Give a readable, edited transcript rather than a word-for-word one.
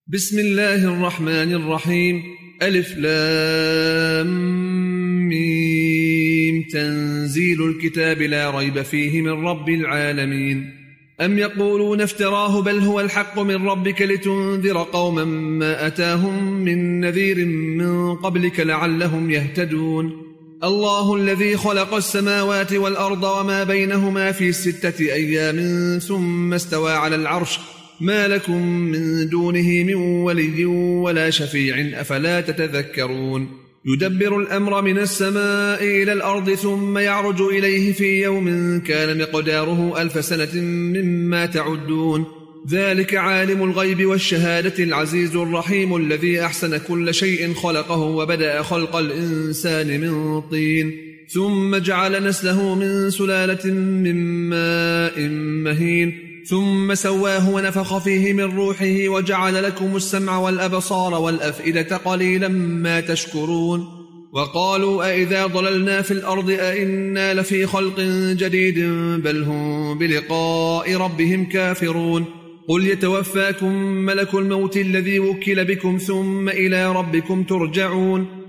بسم الله الرحمن الرحيم. ألف لام ميم. تنزيل الكتاب لا ريب فيه من رب العالمين. أم يقولون افتراه بل هو الحق من ربك لتنذر قوما ما أتاهم من نذير من قبلك لعلهم يهتدون. الله الذي خلق السماوات والأرض وما بينهما في 6 أيام ثم استوى على العرش ما لكم من دونه من ولي ولا شفيع أفلا تتذكرون. يدبر الأمر من السماء إلى الأرض ثم يعرج إليه في يوم كان مقداره 1000 سنة مما تعدون. ذلك عالم الغيب والشهادة العزيز الرحيم الذي أحسن كل شيء خلقه وبدأ خلق الإنسان من طين ثم جعل نسله من سلالة من ماء مهين ثم سواه ونفخ فيه من روحه وجعل لكم السمع والأبصار والأفئدة قليلا ما تشكرون. وقالوا أئذا ضللنا في الأرض أئنا لفي خلق جديد بل هم بلقاء ربهم كافرون. قل يتوفاكم ملك الموت الذي وكل بكم ثم إلى ربكم ترجعون.